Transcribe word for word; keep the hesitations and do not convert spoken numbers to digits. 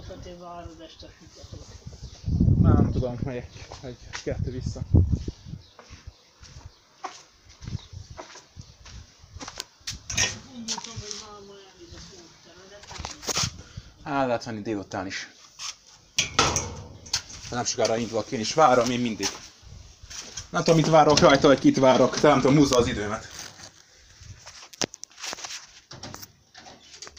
hát én várod este függetlenül. Már nem tudom, megyek egy kettő vissza. Mondjuk, hogy máma elvisz a pótteredet, nem. Á, lehet venni délután is. Nem sokára indulok, én is várom, én mindig. Nem tudom, mit várok rajta, vagy kit várok, de nem tudom, húzza az időmet.